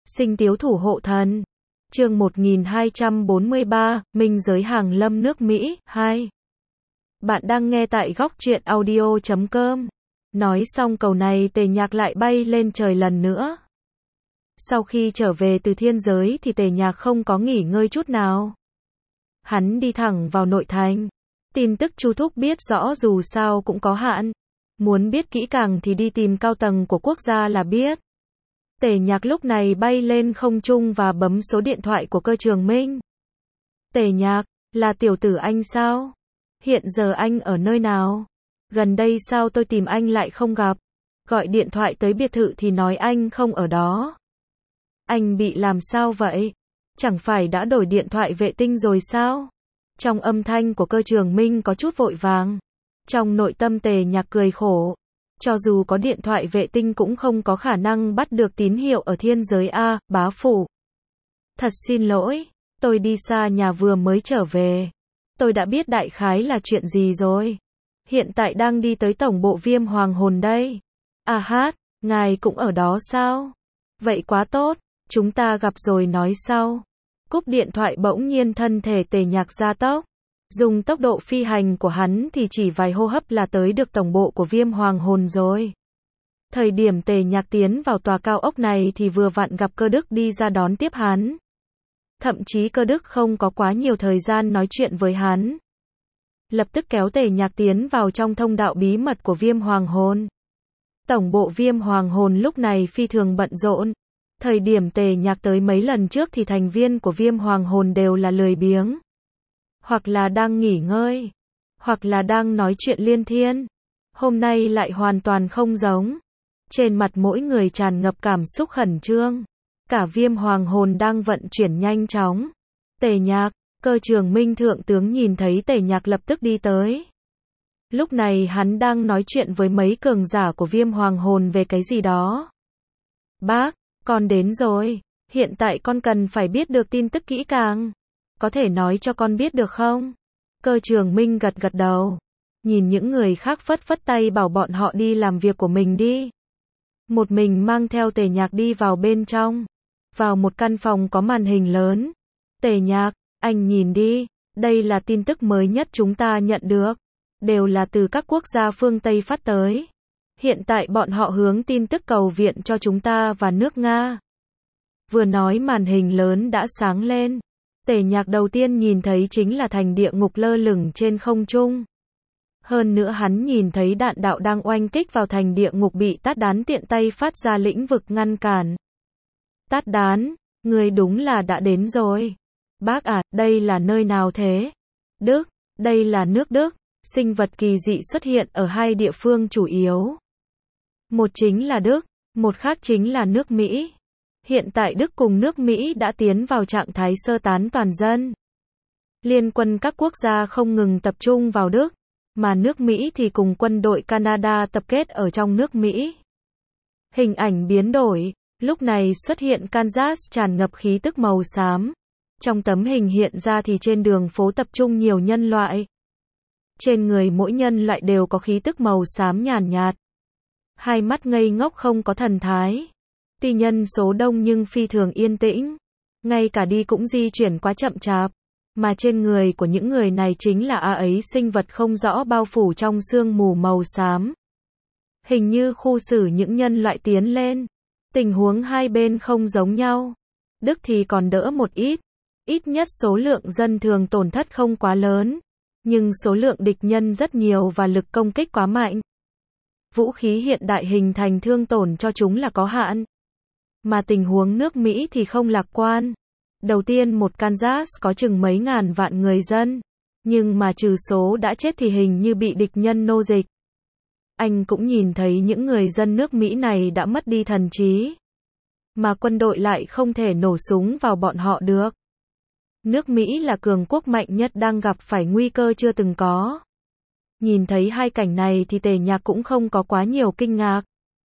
Sinh tiếu thủ hộ thần. Chương 1243, Minh giới hàng lâm nước Mỹ, 2. Bạn đang nghe tại góc truyện audio.com. Nói xong câu này Tề Nhạc lại bay lên trời lần nữa. Sau khi trở về từ thiên giới thì Tề Nhạc không có nghỉ ngơi chút nào. Hắn đi thẳng vào nội thành. Tin tức Chu Thúc biết rõ dù sao cũng có hạn. Muốn biết kỹ càng thì đi tìm cao tầng của quốc gia là biết. Tề Nhạc lúc này bay lên không trung và bấm số điện thoại của Cơ Trường Minh. Tề Nhạc, là tiểu tử anh sao? Hiện giờ anh ở nơi nào? Gần đây sao tôi tìm anh lại không gặp? Gọi điện thoại tới biệt thự thì nói anh không ở đó. Anh bị làm sao vậy? Chẳng phải đã đổi điện thoại vệ tinh rồi sao? Trong âm thanh của Cơ Trường Minh có chút vội vàng. Trong nội tâm Tề Nhạc cười khổ. Cho dù có điện thoại vệ tinh cũng không có khả năng bắt được tín hiệu ở thiên giới A, bá phủ. Thật xin lỗi, tôi đi xa nhà vừa mới trở về. Tôi đã biết đại khái là chuyện gì rồi. Hiện tại đang đi tới tổng bộ Viêm Hoàng Hồn đây. À hát, ngài cũng ở đó sao? Vậy quá tốt, chúng ta gặp rồi nói sau. Cúp điện thoại bỗng nhiên thân thể Tề Nhạc gia tốc. Dùng tốc độ phi hành của hắn thì chỉ vài hô hấp là tới được tổng bộ của Viêm Hoàng Hồn rồi. Thời điểm Tề Nhạc tiến vào tòa cao ốc này thì vừa vặn gặp Cơ Đức đi ra đón tiếp hắn. Thậm chí Cơ Đức không có quá nhiều thời gian nói chuyện với hắn. Lập tức kéo Tề Nhạc tiến vào trong thông đạo bí mật của Viêm Hoàng Hồn. Tổng bộ Viêm Hoàng Hồn lúc này phi thường bận rộn. Thời điểm Tề Nhạc tới mấy lần trước thì thành viên của Viêm Hoàng Hồn đều là lười biếng. Hoặc là đang nghỉ ngơi, hoặc là đang nói chuyện liên thiên. Hôm nay lại hoàn toàn không giống. Trên mặt mỗi người tràn ngập cảm xúc khẩn trương. Cả Viêm Hoàng Hồn đang vận chuyển nhanh chóng. Tề Nhạc, Cơ Trường Minh thượng tướng nhìn thấy Tề Nhạc lập tức đi tới. Lúc này hắn đang nói chuyện với mấy cường giả của Viêm Hoàng Hồn về cái gì đó. Bác, con đến rồi. Hiện tại con cần phải biết được tin tức kỹ càng. Có thể nói cho con biết được không? Cơ Trường Minh gật gật đầu. Nhìn những người khác phất phất tay bảo bọn họ đi làm việc của mình đi. Một mình mang theo Tề Nhạc đi vào bên trong. Vào một căn phòng có màn hình lớn. Tề Nhạc, anh nhìn đi. Đây là tin tức mới nhất chúng ta nhận được. Đều là từ các quốc gia phương Tây phát tới. Hiện tại bọn họ hướng tin tức cầu viện cho chúng ta và nước Nga. Vừa nói màn hình lớn đã sáng lên. Tề Nhạc đầu tiên nhìn thấy chính là thành địa ngục lơ lửng trên không trung. Hơn nữa hắn nhìn thấy đạn đạo đang oanh kích vào thành địa ngục bị Tát Đán tiện tay phát ra lĩnh vực ngăn cản. Tát Đán, người đúng là đã đến rồi. Bác à, đây là nơi nào thế? Đức, đây là nước Đức. Sinh vật kỳ dị xuất hiện ở hai địa phương chủ yếu. Một chính là Đức, một khác chính là nước Mỹ. Hiện tại Đức cùng nước Mỹ đã tiến vào trạng thái sơ tán toàn dân. Liên quân các quốc gia không ngừng tập trung vào Đức, mà nước Mỹ thì cùng quân đội Canada tập kết ở trong nước Mỹ. Hình ảnh biến đổi, lúc này xuất hiện Kansas tràn ngập khí tức màu xám. Trong tấm hình hiện ra thì trên đường phố tập trung nhiều nhân loại. Trên người mỗi nhân loại đều có khí tức màu xám nhàn nhạt. Hai mắt ngây ngốc không có thần thái. Tuy nhân số đông nhưng phi thường yên tĩnh. Ngay cả đi cũng di chuyển quá chậm chạp. Mà trên người của những người này chính là ấy sinh vật không rõ bao phủ trong sương mù màu xám. Hình như khu xử những nhân loại tiến lên. Tình huống hai bên không giống nhau. Đức thì còn đỡ một ít. Ít nhất số lượng dân thường tổn thất không quá lớn. Nhưng số lượng địch nhân rất nhiều và lực công kích quá mạnh. Vũ khí hiện đại hình thành thương tổn cho chúng là có hạn. Mà tình huống nước Mỹ thì không lạc quan. Đầu tiên một Kansas có chừng mấy ngàn vạn người dân. Nhưng mà trừ số đã chết thì hình như bị địch nhân nô dịch. Anh cũng nhìn thấy những người dân nước Mỹ này đã mất đi thần trí. Mà quân đội lại không thể nổ súng vào bọn họ được. Nước Mỹ là cường quốc mạnh nhất đang gặp phải nguy cơ chưa từng có. Nhìn thấy hai cảnh này thì Tề Nhạc cũng không có quá nhiều kinh ngạc.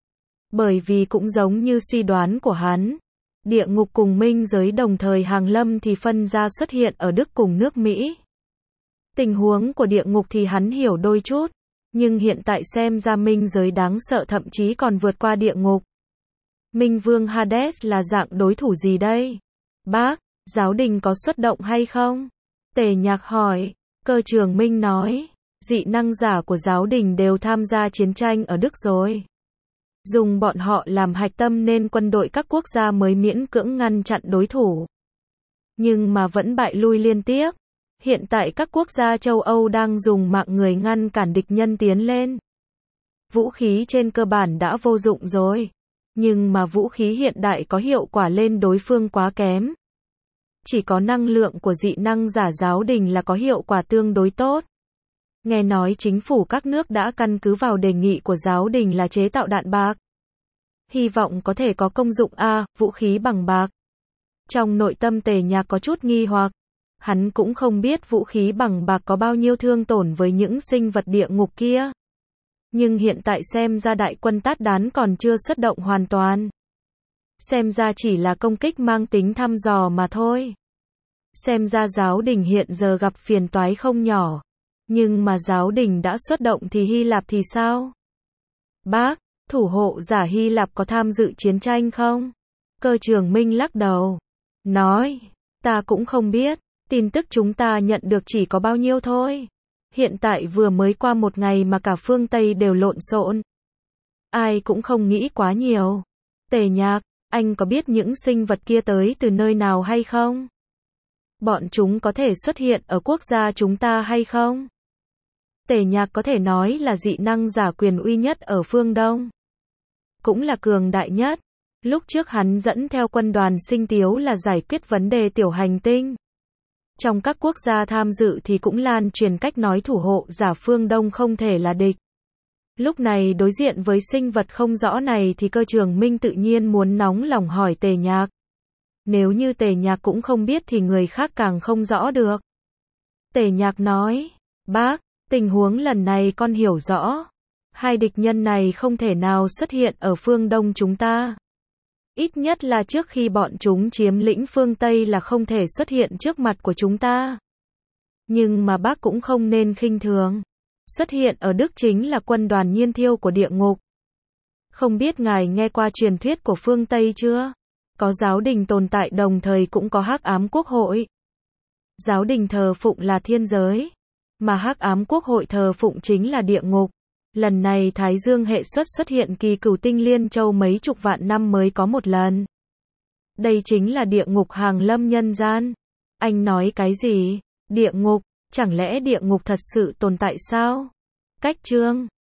Bởi vì cũng giống như suy đoán của hắn. Địa ngục cùng minh giới đồng thời hàng lâm thì phân ra xuất hiện ở Đức cùng nước Mỹ. Tình huống của địa ngục thì hắn hiểu đôi chút. Nhưng hiện tại xem ra minh giới đáng sợ thậm chí còn vượt qua địa ngục. Minh Vương Hades là dạng đối thủ gì đây? Bác, giáo đình có xuất động hay không? Tề Nhạc hỏi. Cơ Trường Minh nói, dị năng giả của giáo đình đều tham gia chiến tranh ở Đức rồi. Dùng bọn họ làm hạch tâm nên quân đội các quốc gia mới miễn cưỡng ngăn chặn đối thủ. Nhưng mà vẫn bại lui liên tiếp. Hiện tại các quốc gia châu Âu đang dùng mạng người ngăn cản địch nhân tiến lên. Vũ khí trên cơ bản đã vô dụng rồi. Nhưng mà vũ khí hiện đại có hiệu quả lên đối phương quá kém. Chỉ có năng lượng của dị năng giả giáo đình là có hiệu quả tương đối tốt. Nghe nói chính phủ các nước đã căn cứ vào đề nghị của giáo đình là chế tạo đạn bạc. Hy vọng có thể có công dụng vũ khí bằng bạc. Trong nội tâm Tề Nhạc có chút nghi hoặc. Hắn cũng không biết vũ khí bằng bạc có bao nhiêu thương tổn với những sinh vật địa ngục kia. Nhưng hiện tại xem ra đại quân Tát Đán còn chưa xuất động hoàn toàn. Xem ra chỉ là công kích mang tính thăm dò mà thôi. Xem ra giáo đình hiện giờ gặp phiền toái không nhỏ. Nhưng mà giáo đình đã xuất động thì Hy Lạp thì sao? Bác, thủ hộ giả Hy Lạp có tham dự chiến tranh không? Cơ Trường Minh lắc đầu. Nói, ta cũng không biết. Tin tức chúng ta nhận được chỉ có bao nhiêu thôi. Hiện tại vừa mới qua một ngày mà cả phương Tây đều lộn xộn. Ai cũng không nghĩ quá nhiều. Tề Nhạc, anh có biết những sinh vật kia tới từ nơi nào hay không? Bọn chúng có thể xuất hiện ở quốc gia chúng ta hay không? Tề Nhạc có thể nói là dị năng giả quyền uy nhất ở phương Đông. Cũng là cường đại nhất. Lúc trước hắn dẫn theo quân đoàn Sinh Tiếu là giải quyết vấn đề tiểu hành tinh. Trong các quốc gia tham dự thì cũng lan truyền cách nói thủ hộ giả phương Đông không thể là địch. Lúc này đối diện với sinh vật không rõ này thì Cơ Trường Minh tự nhiên muốn nóng lòng hỏi Tề Nhạc. Nếu như Tề Nhạc cũng không biết thì người khác càng không rõ được. Tề Nhạc nói, bác, tình huống lần này con hiểu rõ. Hai địch nhân này không thể nào xuất hiện ở phương Đông chúng ta. Ít nhất là trước khi bọn chúng chiếm lĩnh phương Tây là không thể xuất hiện trước mặt của chúng ta. Nhưng mà bác cũng không nên khinh thường. Xuất hiện ở Đức chính là quân đoàn Nhiên Thiêu của địa ngục. Không biết ngài nghe qua truyền thuyết của phương Tây chưa? Có giáo đình tồn tại đồng thời cũng có Hắc Ám Quốc hội. Giáo đình thờ phụng là thiên giới, mà Hắc Ám Quốc hội thờ phụng chính là địa ngục. Lần này Thái Dương hệ xuất hiện kỳ cửu tinh liên châu mấy chục vạn năm mới có một lần. Đây chính là địa ngục hàng lâm nhân gian. Anh nói cái gì? Địa ngục? Chẳng lẽ địa ngục thật sự tồn tại sao? Cách chương